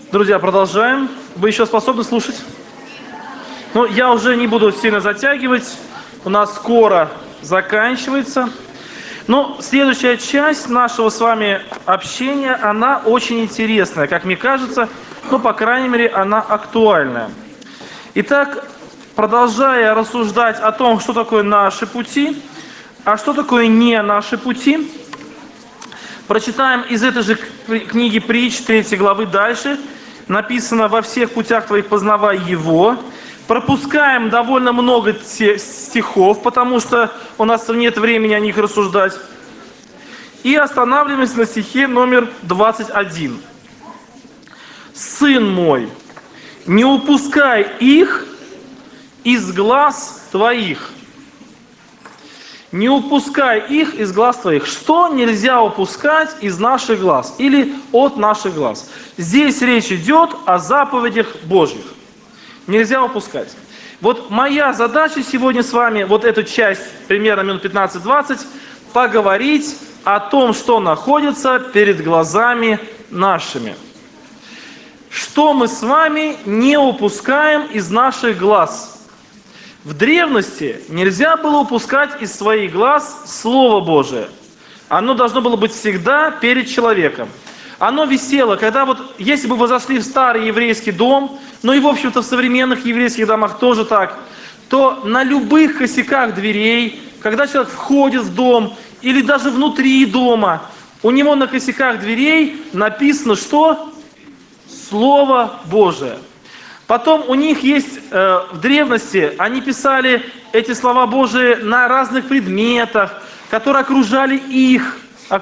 Друзья, продолжаем. Вы еще способны слушать? Ну, я уже не буду сильно затягивать. У нас скоро заканчивается. Но следующая часть нашего с вами общения, она очень интересная, как мне кажется, но, по крайней мере, она актуальная. Итак, продолжая рассуждать о том, что такое наши пути, а что такое не наши пути, прочитаем из этой же книги Притч, 3 главы дальше. Написано: «Во всех путях твоих познавай Его». Пропускаем довольно много стихов, потому что у нас нет времени о них рассуждать. И останавливаемся на стихе номер 21. «Сын мой, не упускай их из глаз твоих». Не упускай их из глаз твоих. Что нельзя упускать из наших глаз или от наших глаз? Здесь речь идет о заповедях Божьих. Нельзя упускать. Вот моя задача сегодня с вами, вот эту часть, примерно минут 15-20, поговорить о том, что находится перед глазами нашими. Что мы с вами не упускаем из наших глаз? В древности нельзя было упускать из своих глаз Слово Божие. Оно должно было быть всегда перед человеком. Оно висело, когда вот, если бы вы зашли в старый еврейский дом, ну и, в общем-то, в современных еврейских домах тоже так, то на любых косяках дверей, когда человек входит в дом, или даже внутри дома, у него на косяках дверей написано что? Слово Божие. Потом у них есть, в древности, они писали эти слова Божии на разных предметах, которые окружали их.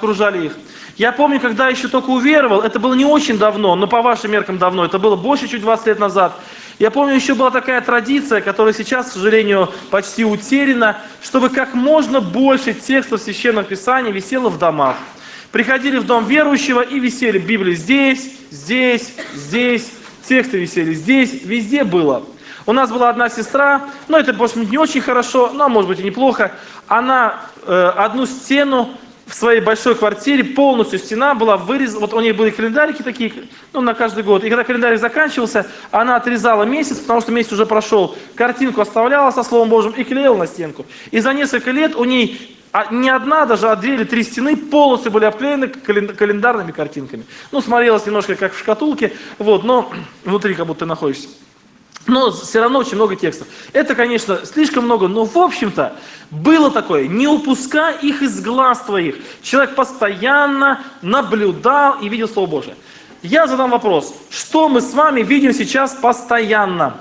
Я помню, когда еще только уверовал, это было не очень давно, но по вашим меркам давно, это было больше, чуть 20 лет назад. Я помню, еще была такая традиция, которая сейчас, к сожалению, почти утеряна, чтобы как можно больше текстов Священного Писания висело в домах. Приходили в дом верующего и висели Библии здесь. Тексты висели здесь, везде было. У нас была одна сестра, но это, может быть, не очень хорошо, но, может быть, и неплохо. Она одну стену в своей большой квартире, полностью стена была вырезана. Вот у нее были календарики такие, ну, на каждый год. И когда календарик заканчивался, она отрезала месяц, потому что месяц уже прошел. Картинку оставляла со Словом Божьим и клеила на стенку. И за несколько лет у ней не одна, даже 2 или 3 стены полностью были обклеены календарными картинками. Ну, смотрелось немножко как в шкатулке, вот, но внутри как будто ты находишься. Но все равно очень много текстов. Это, конечно, слишком много, но, в общем-то, было такое: не упускай их из глаз твоих. Человек постоянно наблюдал и видел Слово Божие. Я задам вопрос: что мы с вами видим сейчас постоянно?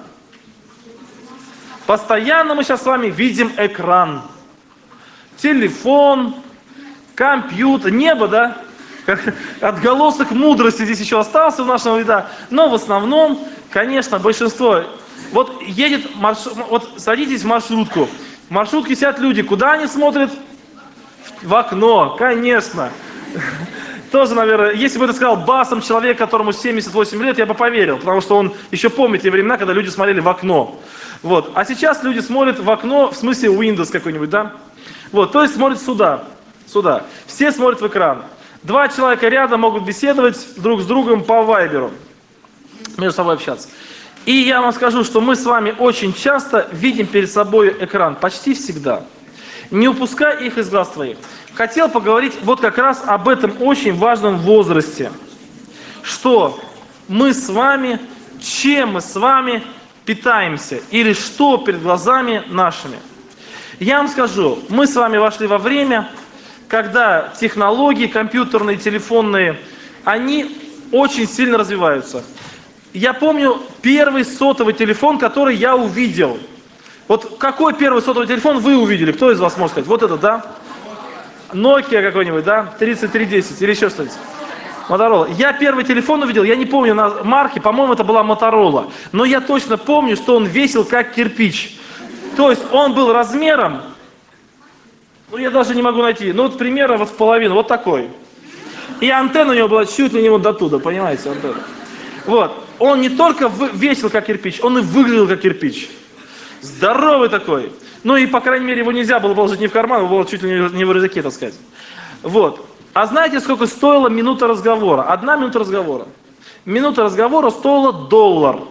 Постоянно мы сейчас с вами видим экран. Телефон, компьютер, небо, да? Отголосок мудрости здесь еще остался в нашем виде. Но в основном, конечно, большинство. Вот едет вот садитесь в маршрутку. В маршрутке сидят люди. Куда они смотрят? В окно, конечно. Тоже, наверное, если бы это сказал басом человек, которому 78 лет, я бы поверил. Потому что он еще помнит те времена, когда люди смотрели в окно. Вот. А сейчас люди смотрят в окно, в смысле Windows какой-нибудь, да? Вот, то есть смотрят сюда. Все смотрят в экран. 2 человека рядом могут беседовать друг с другом по вайберу, между собой общаться. И я вам скажу, что мы с вами очень часто видим перед собой экран, почти всегда. Не упускай их из глаз твоих. Хотел поговорить вот как раз об этом очень важном возрасте. Что мы с вами, чем мы с вами питаемся, или что перед глазами нашими. Я вам скажу, мы с вами вошли во время, когда технологии компьютерные, телефонные, они очень сильно развиваются. Я помню первый сотовый телефон, который я увидел. Вот какой первый сотовый телефон вы увидели? Кто из вас может сказать? Вот это, да? Nokia какой-нибудь, да? 3310 или еще что-нибудь. Motorola. Я первый телефон увидел, я не помню марки, по-моему, это была Motorola. Но я точно помню, что он весил как кирпич. То есть он был размером, ну я даже не могу найти, ну вот примерно вот в половину, вот такой. И антенна у него была чуть ли не вот до туда, понимаете, антенна. Вот, он не только весил как кирпич, он и выглядел как кирпич. Здоровый такой. Ну и, по крайней мере, его нельзя было положить не в карман, его было чуть ли не в рюкзаке, так сказать. Вот. А знаете, сколько стоила минута разговора? 1 минута разговора. Минута разговора стоила $1.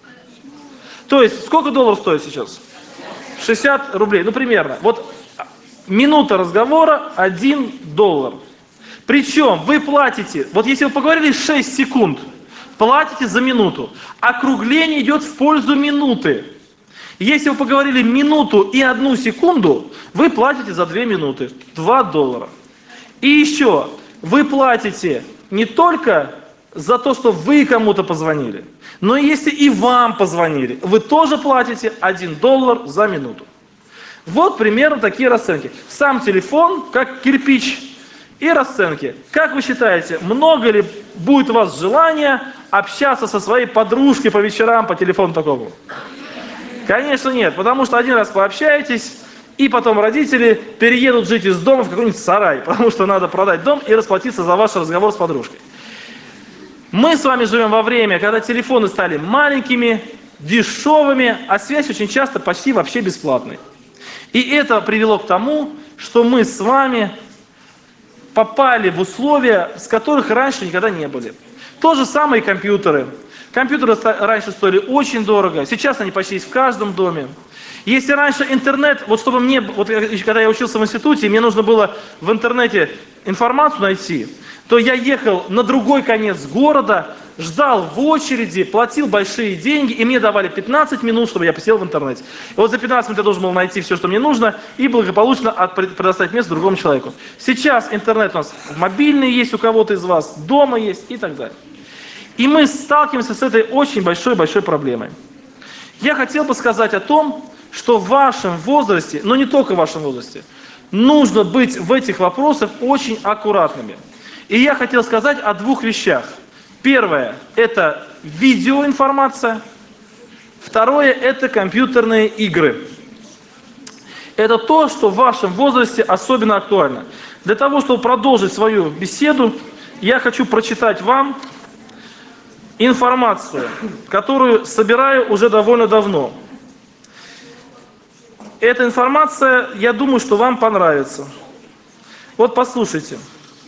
То есть, сколько долларов стоит сейчас? 60 рублей, ну примерно. Вот минута разговора $1. Причем вы платите, вот если вы поговорили 6 секунд, платите за минуту. Округление идет в пользу минуты. Если вы поговорили минуту и 1 секунду, вы платите за 2 минуты, $2. И еще, вы платите не только за то, что вы кому-то позвонили, но если и вам позвонили, вы тоже платите $1 за минуту. Вот примерно такие расценки. Сам телефон, как кирпич, и расценки. Как вы считаете, много ли будет у вас желания общаться со своей подружкой по вечерам по телефону такому? Конечно нет, потому что один раз пообщаетесь, и потом родители переедут жить из дома в какой-нибудь сарай, потому что надо продать дом и расплатиться за ваш разговор с подружкой. Мы с вами живем во время, когда телефоны стали маленькими, дешевыми, а связь очень часто почти вообще бесплатной. И это привело к тому, что мы с вами попали в условия, с которых раньше никогда не были. То же самое и компьютеры. Компьютеры раньше стоили очень дорого, сейчас они почти есть в каждом доме. Если раньше интернет, вот чтобы мне, вот когда я учился в институте, мне нужно было в интернете информацию найти, то я ехал на другой конец города, ждал в очереди, платил большие деньги, и мне давали 15 минут, чтобы я посидел в интернете. И вот за 15 минут я должен был найти все, что мне нужно, и благополучно предоставить место другому человеку. Сейчас интернет у нас мобильный есть у кого-то из вас, дома есть и так далее. И мы сталкиваемся с этой очень большой проблемой. Я хотел бы сказать о том, что в вашем возрасте, но не только в вашем возрасте, нужно быть в этих вопросах очень аккуратными. И я хотел сказать о 2 вещах. Первое – это видеоинформация. Второе – это компьютерные игры. Это то, что в вашем возрасте особенно актуально. Для того, чтобы продолжить свою беседу, я хочу прочитать вам информацию, которую собираю уже довольно давно. Эта информация, я думаю, что вам понравится. Вот послушайте.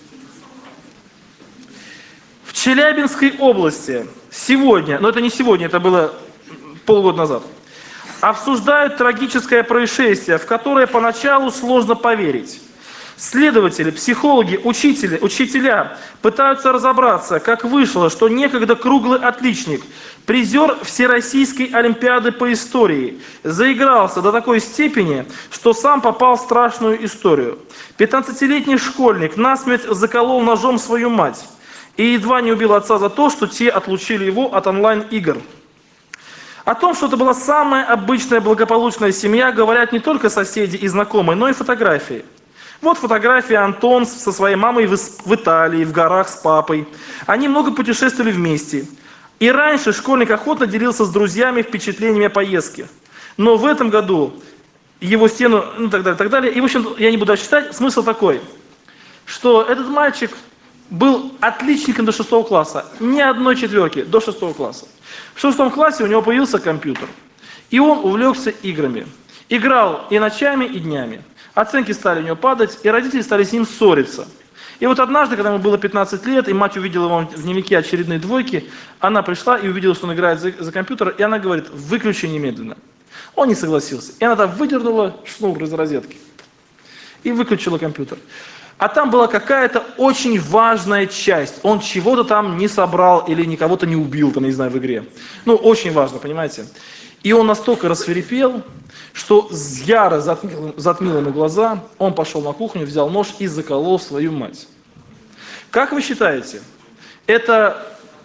В Челябинской области сегодня, но это не сегодня, это было полгода назад, обсуждают трагическое происшествие, в которое поначалу сложно поверить. Следователи, психологи, учителя пытаются разобраться, как вышло, что некогда круглый отличник, призер Всероссийской олимпиады по истории, заигрался до такой степени, что сам попал в страшную историю. 15-летний школьник насмерть заколол ножом свою мать и едва не убил отца за то, что те отлучили его от онлайн-игр. О том, что это была самая обычная благополучная семья, говорят не только соседи и знакомые, но и фотографии. Вот фотография Антон со своей мамой в Италии, в горах с папой. Они много путешествовали вместе. И раньше школьник охотно делился с друзьями впечатлениями о поездке. Но в этом году его стену, ну так далее. И в общем, я не буду читать. Смысл такой, что этот мальчик был отличником до 6 класса. Ни одной четверки до 6 класса. В 6 классе у него появился компьютер. И он увлекся играми. Играл и ночами, и днями. Оценки стали у него падать, и родители стали с ним ссориться. И вот однажды, когда ему было 15 лет, и мать увидела его в дневнике очередные двойки, она пришла и увидела, что он играет за компьютер, и она говорит: выключи немедленно. Он не согласился. И она там выдернула шнур из розетки и выключила компьютер. А там была какая-то очень важная часть. Он чего-то там не собрал или никого-то не убил, там, не знаю, в игре. Ну, очень важно, понимаете? И он настолько рассвирепел, что яро затмил ему глаза, он пошел на кухню, взял нож и заколол свою мать. Как вы считаете, это,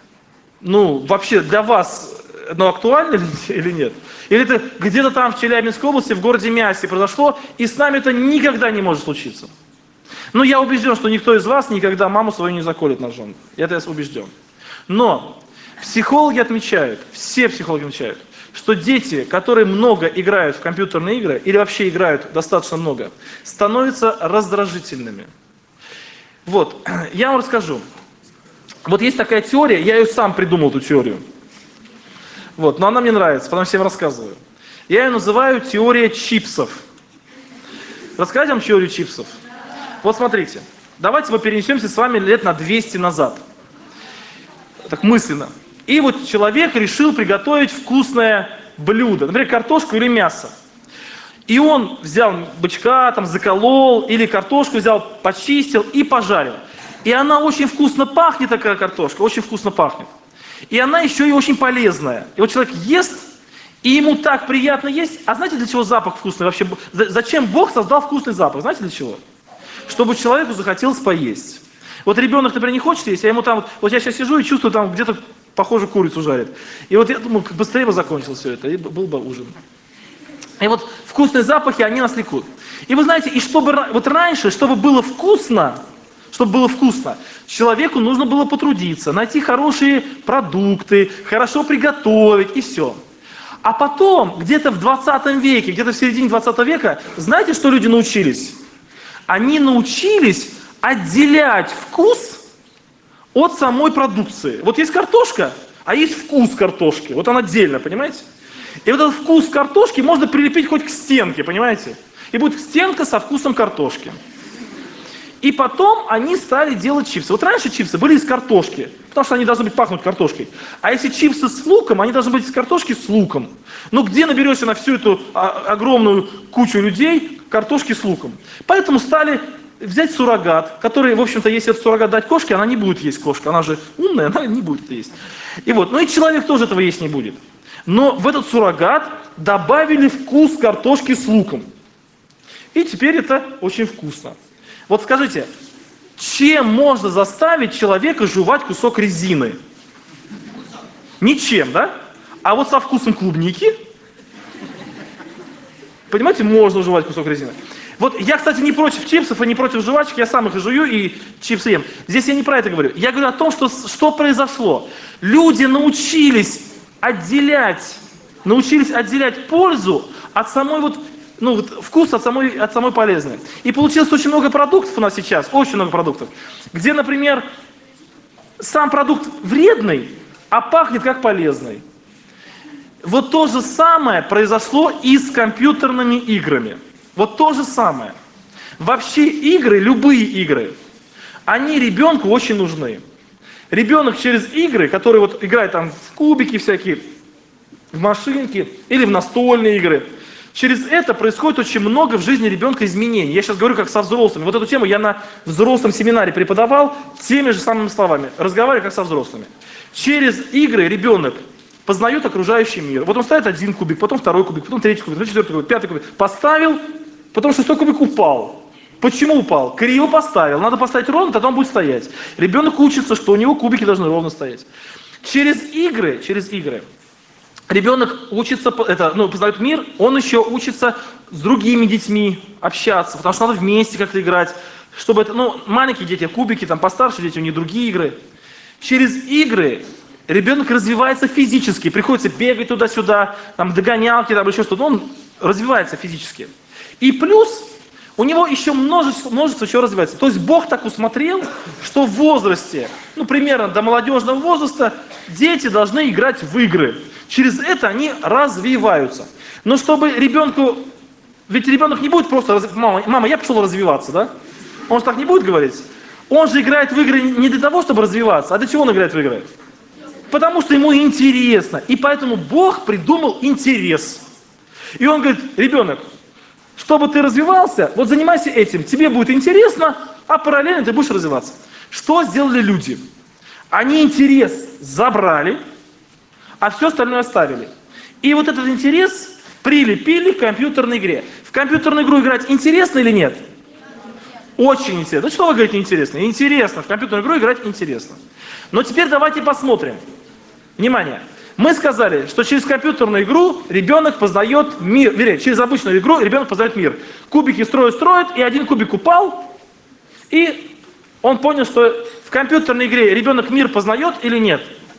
вообще для вас, актуально или нет? Или это где-то там в Челябинской области, в городе Миасе произошло, и с нами это никогда не может случиться? Я убежден, что никто из вас никогда маму свою не заколет ножом. Я убежден. Но психологи отмечают, все психологи отмечают, что дети, которые много играют в компьютерные игры, или вообще играют достаточно много, становятся раздражительными. Вот, я вам расскажу. Вот есть такая теория, я ее сам придумал, эту теорию. Вот, но она мне нравится, потому что я всем рассказываю. Я ее называю теория чипсов. Рассказать вам теорию чипсов? Вот смотрите, давайте мы перенесемся с вами лет на 200 назад. так мысленно. И вот человек решил приготовить вкусное блюдо, например, картошку или мясо. И он взял бычка, там, заколол, или картошку взял, почистил и пожарил. И она очень вкусно пахнет, такая картошка, очень вкусно пахнет. И она еще и очень полезная. И вот человек ест, и ему так приятно есть. А знаете, для чего запах вкусный вообще? Зачем Бог создал вкусный запах? Знаете, для чего? Чтобы человеку захотелось поесть. Вот ребенок, например, не хочет есть, я ему там, вот я сейчас сижу и чувствую, там где-то, похоже, курицу жарит. И вот я думаю, быстрее бы закончил все это, и был бы ужин. И вот вкусные запахи, они нас влекут. И вы знаете, и чтобы вот раньше, чтобы было вкусно, человеку нужно было потрудиться, найти хорошие продукты, хорошо приготовить и все. А потом, где-то в 20 веке, где-то в середине 20 века, знаете, что люди научились? Они научились отделять вкус от самой продукции. Вот есть картошка, а есть вкус картошки. Вот он отдельно, понимаете? И вот этот вкус картошки можно прилепить хоть к стенке, понимаете? И будет стенка со вкусом картошки. И потом они стали делать чипсы. Вот раньше чипсы были из картошки, потому что они должны быть пахнуть картошкой. А если чипсы с луком, они должны быть из картошки с луком. Ну где наберешься на всю эту огромную кучу людей картошки с луком? Поэтому стали взять суррогат, который, в общем-то, если этот суррогат дать кошке, она не будет есть кошка. Она же умная, она не будет это есть. И вот, ну и человек тоже этого есть не будет. Но в этот суррогат добавили вкус картошки с луком. И теперь это очень вкусно. Вот скажите, чем можно заставить человека жевать кусок резины? Ничем, да? А вот со вкусом клубники, понимаете, можно жевать кусок резины. Вот я, кстати, не против чипсов и не против жвачек, я сам их и жую, и чипсы ем. Здесь я не про это говорю. Я говорю о том, что произошло. Люди научились отделять пользу от самой вот, ну, вот вкус от самой полезной. И получилось очень много продуктов у нас сейчас, очень много продуктов, где, например, сам продукт вредный, а пахнет как полезный. Вот то же самое произошло и с компьютерными играми. Вот то же самое. Вообще игры, любые игры, они ребенку очень нужны. Ребенок через игры, который вот играет там в кубики всякие, в машинки или в настольные игры, через это происходит очень много в жизни ребенка изменений. Я сейчас говорю как со взрослыми. Вот эту тему я на взрослом семинаре преподавал теми же самыми словами. Разговариваю как со взрослыми. Через игры ребенок познает окружающий мир. Вот он ставит один кубик, потом второй кубик, потом третий кубик, потом четвертый кубик, пятый кубик. Поставил, потом шестой кубик упал. Почему упал? Криво поставил. Надо поставить ровно, тогда он будет стоять. Ребенок учится, что у него кубики должны ровно стоять. Через игры ребенок учится, познает мир, он еще учится с другими детьми общаться, потому что надо вместе как-то играть, чтобы это, маленькие дети, кубики, там постарше дети, у них другие игры. Через игры ребенок развивается физически, приходится бегать туда-сюда, там догонялки, там еще что-то, он развивается физически. И плюс у него еще множество чего развивается. То есть Бог так усмотрел, что в возрасте, примерно до молодежного возраста, дети должны играть в игры. Через это они развиваются. Но чтобы ребенку... Ведь ребенок не будет просто... Мама, я пошел развиваться, да? Он же так не будет говорить. Он же играет в игры не для того, чтобы развиваться. А для чего он играет в игры? Потому что ему интересно. И поэтому Бог придумал интерес. И он говорит, ребенок, чтобы ты развивался, вот занимайся этим. Тебе будет интересно, а параллельно ты будешь развиваться. Что сделали люди? Они интерес забрали, а все остальное оставили. И вот этот интерес прилепили к компьютерной игре. В компьютерную игру играть интересно или нет? Очень интересно. Ну что вы говорите интересно? Интересно. В компьютерную игру играть интересно. Но теперь давайте посмотрим. Внимание. Мы сказали, что через компьютерную игру ребенок познает мир. Вернее, через обычную игру ребенок познает мир. Кубики строят, и один кубик упал, и он понял, что в компьютерной игре ребенок мир познает или нет?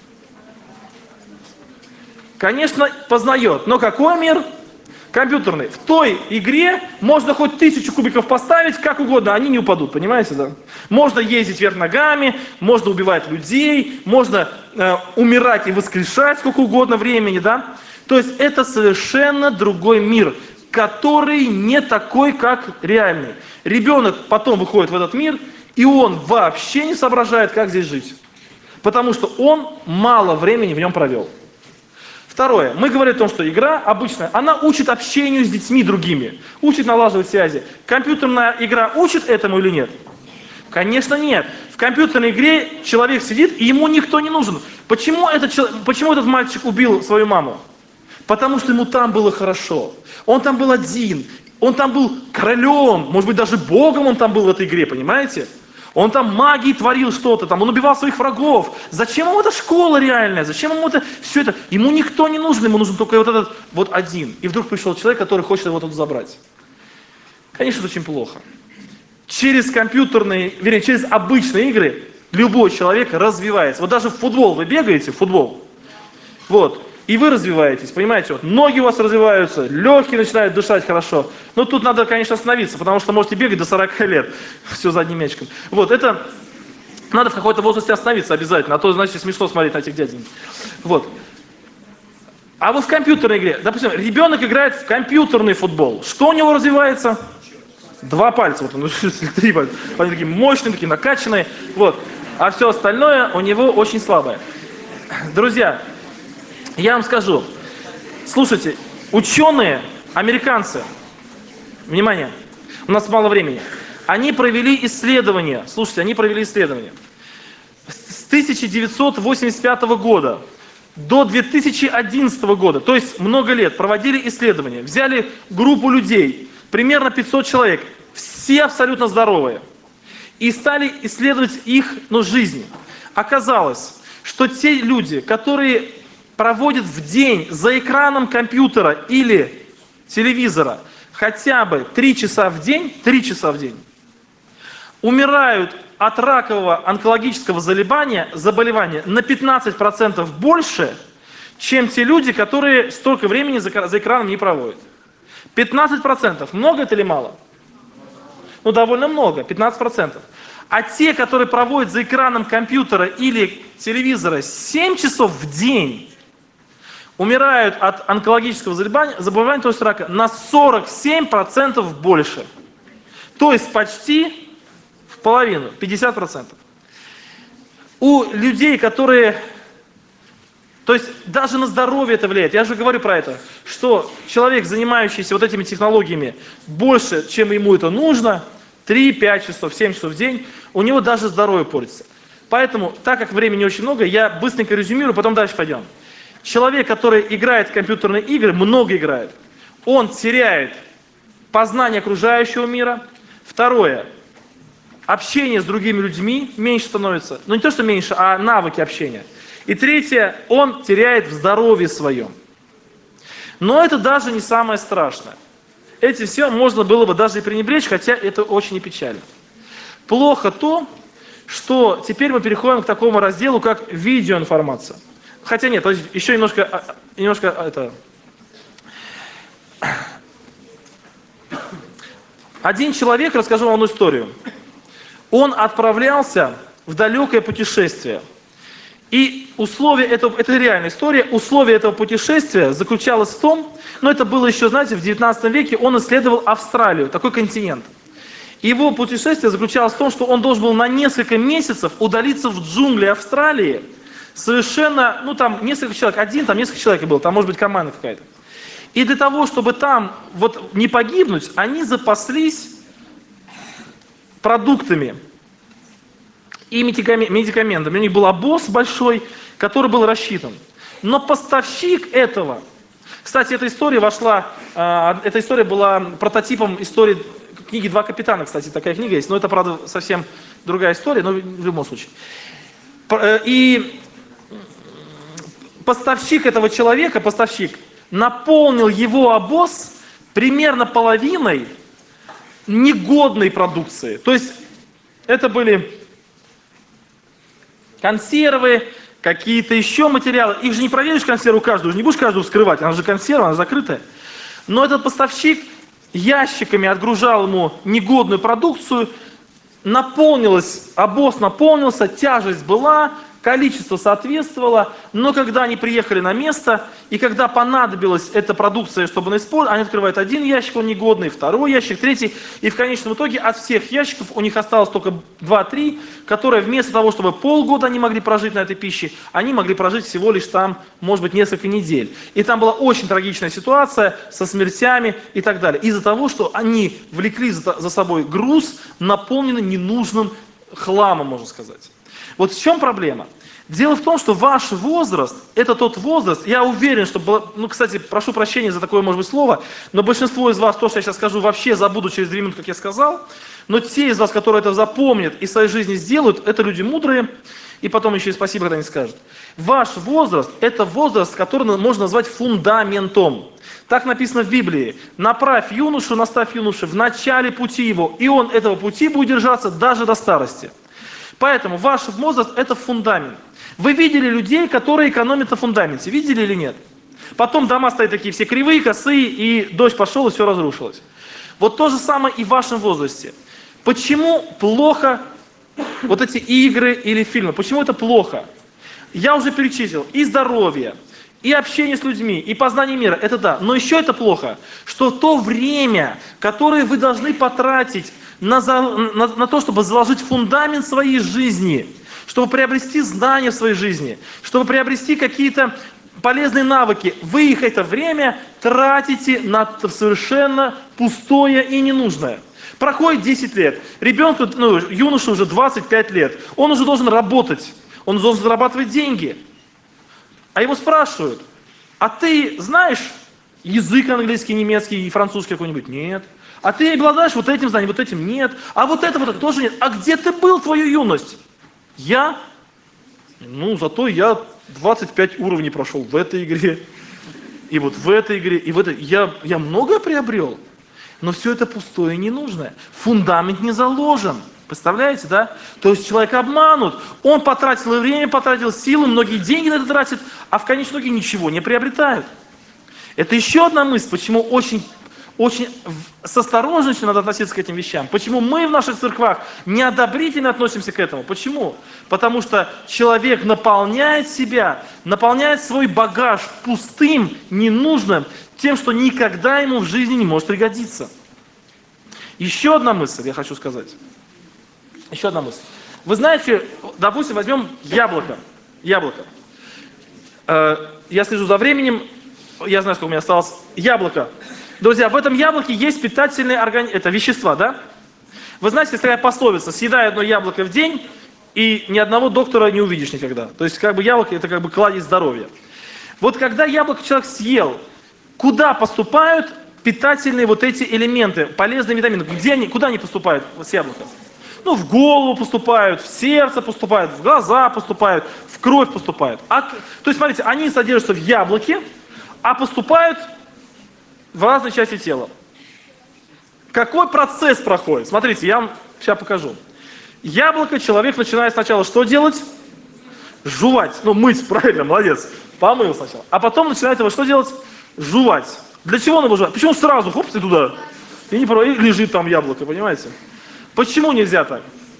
Конечно, познает. Но какой мир? Компьютерный. В той игре можно хоть 1000 кубиков поставить, как угодно, они не упадут, понимаете, да? Можно ездить вверх ногами, можно убивать людей, можно умирать и воскрешать сколько угодно времени, да? То есть это совершенно другой мир, который не такой, как реальный. Ребенок потом выходит в этот мир, и он вообще не соображает, как здесь жить. потому что он мало времени в нем провел. Второе. Мы говорим о том, что игра обычная, она учит общению с детьми другими, учит налаживать связи. Компьютерная игра учит этому или нет? Конечно, нет. В компьютерной игре человек сидит, и ему никто не нужен. Почему этот мальчик убил свою маму? Потому что ему там было хорошо. Он там был один. Он там был королем, может быть, даже богом он там был в этой игре, понимаете? Он там магией творил что-то, там, он убивал своих врагов. Зачем ему эта школа реальная? Зачем ему это все это? Ему никто не нужен, ему нужен только вот этот вот один. И вдруг пришел человек, который хочет его тут забрать. Конечно, это очень плохо. Через компьютерные, вернее, через обычные игры любой человек развивается. Вот даже в футбол вы бегаете, в футбол, вот, и вы развиваетесь, понимаете, вот, ноги у вас развиваются, легкие начинают дышать хорошо. Но тут надо, конечно, остановиться, потому что можете бегать до 40 лет, все задним мячиком. Вот, это надо в какой-то возрасте остановиться обязательно, а то, значит, смешно смотреть на этих дяденек. Вот. А вот в компьютерной игре, допустим, ребенок играет в компьютерный футбол, что у него развивается? 2 пальца, вот он, 3 пальца, они такие мощные, такие накачанные, вот. А все остальное у него очень слабое. Друзья, я вам скажу, слушайте, ученые, американцы, внимание, у нас мало времени, они провели исследования, слушайте, с 1985 года до 2011 года, то есть много лет, проводили исследования, взяли группу людей, примерно 500 человек, все абсолютно здоровые, и стали исследовать их жизнь. Оказалось, что те люди, которые проводят в день за экраном компьютера или телевизора хотя бы 3 часа в день, умирают от ракового онкологического заболевания на 15% больше, чем те люди, которые столько времени за экраном не проводят. 15%. Много это или мало? Ну, довольно много, 15%. А те, которые проводят за экраном компьютера или телевизора 7 часов в день, умирают от онкологического заболевания, то есть рака, на 47% больше. То есть почти в половину, 50%. У людей, которые... То есть даже на здоровье это влияет. Я же говорю про это, что человек, занимающийся вот этими технологиями больше, чем ему это нужно, 3, 5 часов, 7 часов в день, у него даже здоровье портится. Поэтому, так как времени очень много, я быстренько резюмирую, потом дальше пойдем. Человек, который играет в компьютерные игры, много играет, он теряет познание окружающего мира. Второе, общение с другими людьми меньше становится. Ну не то, что меньше, а навыки общения. И третье, он теряет в здоровье своем. Но это даже не самое страшное. Этим все можно было бы даже и пренебречь, хотя это очень и печально. Плохо то, что теперь мы переходим к такому разделу, как видеоинформация. Хотя нет, еще немножко это... Один человек, расскажу вам одну историю. Он отправлялся в далекое путешествие. И условие этого, это реальная история, условие этого путешествия заключалось в том, но это было еще, знаете, в 19 веке, он исследовал Австралию, такой континент. Его путешествие заключалось в том, что он должен был на несколько месяцев удалиться в джунгли Австралии, совершенно, ну там несколько человек, там несколько человек было, там может быть команда какая-то. И для того, чтобы там вот не погибнуть, они запаслись продуктами и медикаментами. У них был обоз большой, который был рассчитан. Но поставщик этого, кстати, эта история была прототипом истории книги «Два капитана», кстати, такая книга есть, но это, правда, совсем другая история, но в любом случае. И поставщик этого человека, наполнил его обоз примерно половиной негодной продукции. То есть это были консервы, какие-то еще материалы. Их же не проверишь консерву каждую, уже не будешь каждую вскрывать, она же консерва, она закрытая. Но этот поставщик ящиками отгружал ему негодную продукцию, обоз наполнился, тяжесть была, количество соответствовало, но когда они приехали на место, и когда понадобилась эта продукция, чтобы она использовать, они открывают один ящик, он негодный, второй ящик, третий, и в конечном итоге от всех ящиков у них осталось только 2-3, которые вместо того, чтобы полгода они могли прожить на этой пище, они могли прожить всего лишь там, может быть, несколько недель. И там была очень трагичная ситуация со смертями и так далее, из-за того, что они влекли за собой груз, наполненный ненужным хламом, можно сказать. Вот в чем проблема? Дело в том, что ваш возраст, это тот возраст, я уверен, что, кстати, прошу прощения за такое, может быть, слово, но большинство из вас, то, что я сейчас скажу, вообще забуду через 2 минуты, как я сказал, но те из вас, которые это запомнят и в своей жизни сделают, это люди мудрые, и потом еще и спасибо, когда они скажут. Ваш возраст, это возраст, который можно назвать фундаментом. Так написано в Библии. Направь юношу, наставь юношу в начале пути его, и он этого пути будет держаться даже до старости. Поэтому ваш возраст – это фундамент. Вы видели людей, которые экономят на фундаменте? Видели или нет? Потом дома стоят такие все кривые, косые, и дождь пошел, и все разрушилось. Вот то же самое и в вашем возрасте. Почему плохо вот эти игры или фильмы? Почему это плохо? Я уже перечислил. И здоровье, и общение с людьми, и познание мира. Это да. Но еще это плохо, что то время, которое вы должны потратить на то, чтобы заложить фундамент своей жизни, чтобы приобрести знания в своей жизни, чтобы приобрести какие-то полезные навыки, вы их это время тратите на совершенно пустое и ненужное. Проходит 10 лет, ребенку, юноше уже 25 лет, он уже должен работать, он должен зарабатывать деньги. А его спрашивают, а ты знаешь язык английский, немецкий и французский какой-нибудь? Нет. А ты обладаешь вот этим знанием, вот этим? Нет. А вот это тоже нет. А где ты был твою юность? Я? Зато я 25 уровней прошел в этой игре, и вот в этой игре, и в этой. Я многое приобрел, но все это пустое и ненужное. Фундамент не заложен. Представляете, да? То есть человек обманут. Он потратил время, потратил силы, многие деньги на это тратит, а в конечном итоге ничего не приобретают. Это еще одна мысль, почему очень с осторожностью надо относиться к этим вещам. Почему мы в наших церквах неодобрительно относимся к этому? Почему? Потому что человек наполняет себя, наполняет свой багаж пустым, ненужным, тем, что никогда ему в жизни не может пригодиться. Еще одна мысль я хочу сказать. Еще одна мысль. Вы знаете, допустим, возьмем яблоко. Я слежу за временем, я знаю, сколько у меня осталось. Яблоко. Друзья, в этом яблоке есть питательные это вещества, да? Вы знаете, есть такая пословица: съедай одно яблоко в день, и ни одного доктора не увидишь никогда. То есть, яблоко это кладезь здоровья. Вот когда яблоко человек съел, куда поступают питательные вот эти элементы, полезные витамины? Куда они поступают с яблоком? В голову поступают, в сердце поступают, в глаза поступают, в кровь поступают. То есть, смотрите, они содержатся в яблоке, а поступают в разные части тела. Какой процесс проходит? Смотрите, я вам сейчас покажу. Яблоко человек начинает сначала что делать? Жевать. Мыть, правильно, молодец. Помыл сначала. А потом начинает его что делать? Жевать. Для чего он его жевать? Почему сразу, хоп, и туда? И лежит там яблоко, понимаете? Почему нельзя так?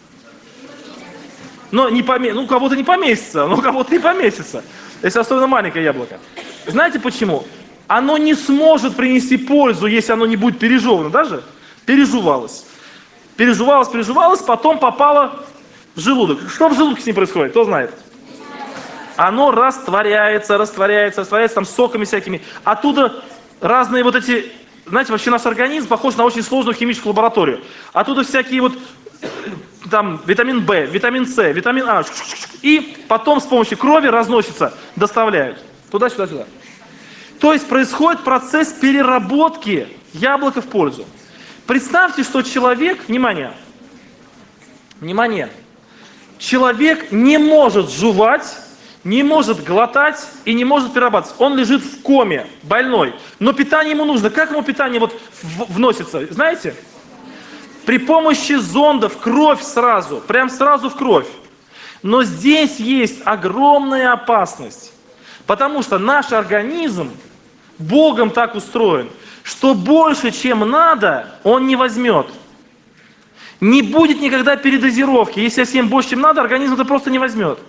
У кого-то не поместится, но у кого-то не поместится. Если особенно маленькое яблоко. Знаете почему? Оно не сможет принести пользу, если оно не будет пережевано, даже пережевалось. Пережевалось, потом попало в желудок. Что в желудке с ним происходит, кто знает? Оно растворяется, там соками всякими. Оттуда разные вот эти, знаете, вообще наш организм похож на очень сложную химическую лабораторию. Оттуда всякие там витамин В, витамин С, витамин А, и потом с помощью крови разносится, доставляют. Туда-сюда. То есть происходит процесс переработки яблока в пользу. Представьте, что человек, внимание, человек не может жевать, не может глотать и не может перерабатывать. Он лежит в коме, больной, но питание ему нужно. Как ему питание вносится, знаете? При помощи зонда в кровь сразу, прям сразу в кровь. Но здесь есть огромная опасность, потому что наш организм Богом так устроен, что больше, чем надо, он не возьмет. Не будет никогда передозировки. Если я съем больше, чем надо, организм это просто не возьмет.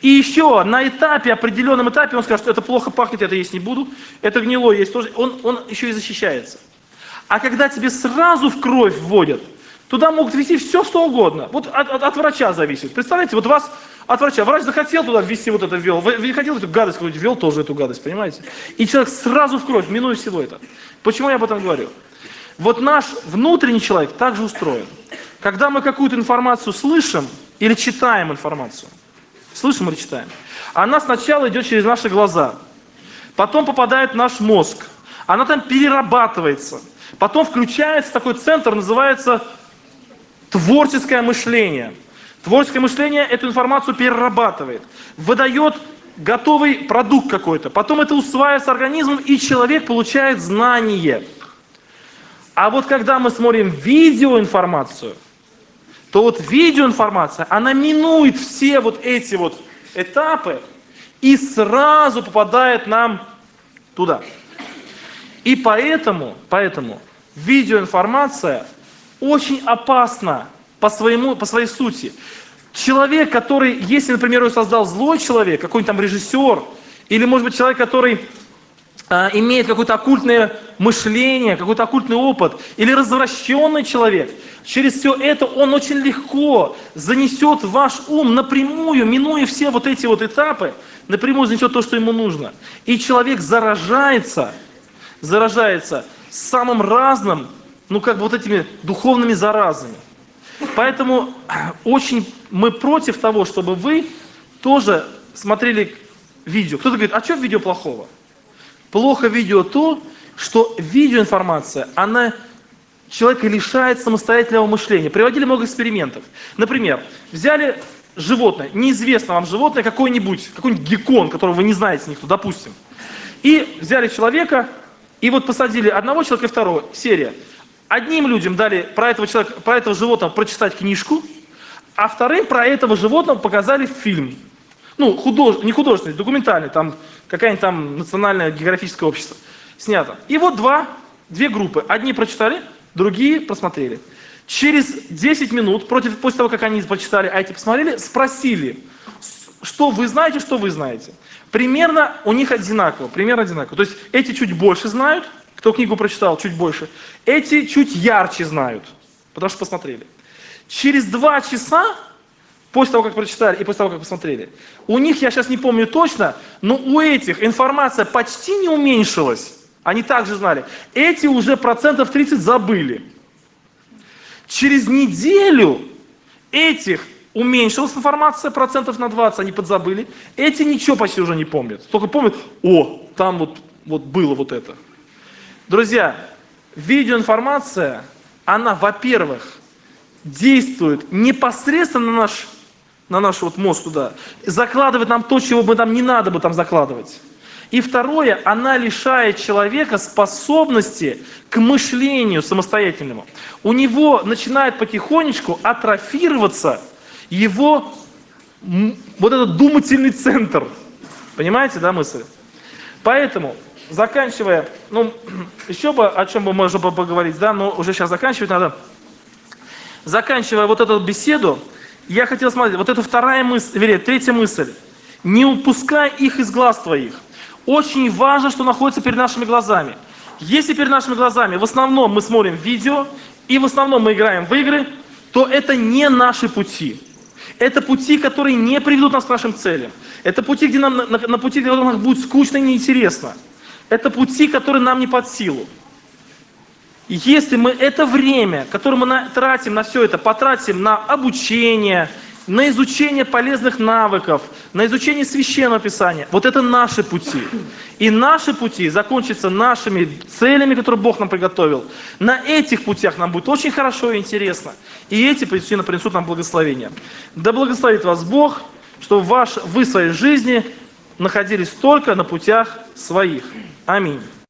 И еще на этапе, определенном этапе он скажет, что это плохо пахнет, это есть не буду, это гнилое есть тоже, он еще и защищается. А когда тебе сразу в кровь вводят, туда могут ввести все, что угодно. Вот от врача зависит. Представляете, вот вас от врача, врач захотел туда ввести вот это, ввел, вы хотел эту гадость какую-нибудь, ввел тоже эту гадость, понимаете? И человек сразу в кровь, минуя всего это. Почему я об этом говорю? Вот наш внутренний человек также устроен. Когда мы какую-то информацию слышим или читаем информацию, слышим или читаем, она сначала идет через наши глаза, потом попадает в наш мозг, она там перерабатывается, потом включается такой центр, называется творческое мышление. Творческое мышление эту информацию перерабатывает, выдает готовый продукт какой-то, потом это усваивается организмом, и человек получает знание. А вот когда мы смотрим видеоинформацию, то вот видеоинформация, она минует все вот эти вот этапы и сразу попадает нам туда. И поэтому видеоинформация очень опасна по своей сути. Человек, который, если, например, его создал злой человек, какой-нибудь там режиссер, или, может быть, человек, который имеет какое-то оккультное мышление, какой-то оккультный опыт, или развращенный человек, через все это он очень легко занесет в ваш ум напрямую, минуя все вот эти вот этапы, напрямую занесет то, что ему нужно. И человек заражается самым разным, вот этими духовными заразами. Поэтому очень мы против того, чтобы вы тоже смотрели видео. Кто-то говорит, а что в видео плохого? Плохо видео то, что видеоинформация, она человека лишает самостоятельного мышления. Приводили много экспериментов. Например, взяли животное, неизвестное вам животное, какой-нибудь геккон, которого вы не знаете никто, допустим. И взяли человека, и вот посадили одного человека и второго. Серия. Одним людям дали про этого животного прочитать книжку, а вторым про этого животного показали фильм. Не художественный, документальный, там какая-нибудь там национальное географическое общество снято. И вот две группы. Одни прочитали, другие посмотрели. Через 10 минут, после того, как они прочитали, а эти посмотрели, спросили, что вы знаете. Примерно у них одинаково. То есть эти чуть больше знают, кто книгу прочитал, чуть больше. Эти чуть ярче знают, потому что посмотрели. Через 2 часа, после того, как прочитали и после того, как посмотрели, у них, я сейчас не помню точно, но у этих информация почти не уменьшилась. Они также знали. Эти уже 30% забыли. Через неделю этих уменьшилась информация, 20%, они подзабыли. Эти ничего почти уже не помнят. Только помнят, там вот было вот это. Друзья, видеоинформация, она, во-первых, действует непосредственно на наш мозг туда, закладывает нам то, чего бы нам не надо бы там закладывать. И второе, она лишает человека способности к мышлению самостоятельному. У него начинает потихонечку атрофироваться его вот этот думательный центр. Понимаете, да, мысль? Поэтому, заканчивая, еще бы о чем бы можно было поговорить, да, но уже сейчас заканчивать надо. Заканчивая вот эту беседу, я хотел смотреть, вот это третья мысль. Не упускай их из глаз твоих. Очень важно, что находится перед нашими глазами. Если перед нашими глазами в основном мы смотрим видео, и в основном мы играем в игры, то это не наши пути. Это пути, которые не приведут нас к нашим целям. Это пути, где на пути, где нам будет скучно и неинтересно. Это пути, которые нам не под силу. И если мы это время, которое мы тратим на все это, потратим на обучение, на изучение полезных навыков, на изучение Священного Писания, вот это наши пути. И наши пути закончатся нашими целями, которые Бог нам приготовил. На этих путях нам будет очень хорошо и интересно. И эти пути принесут нам благословение. Да благословит вас Бог, чтобы вы в своей жизни находились только на путях своих. Аминь.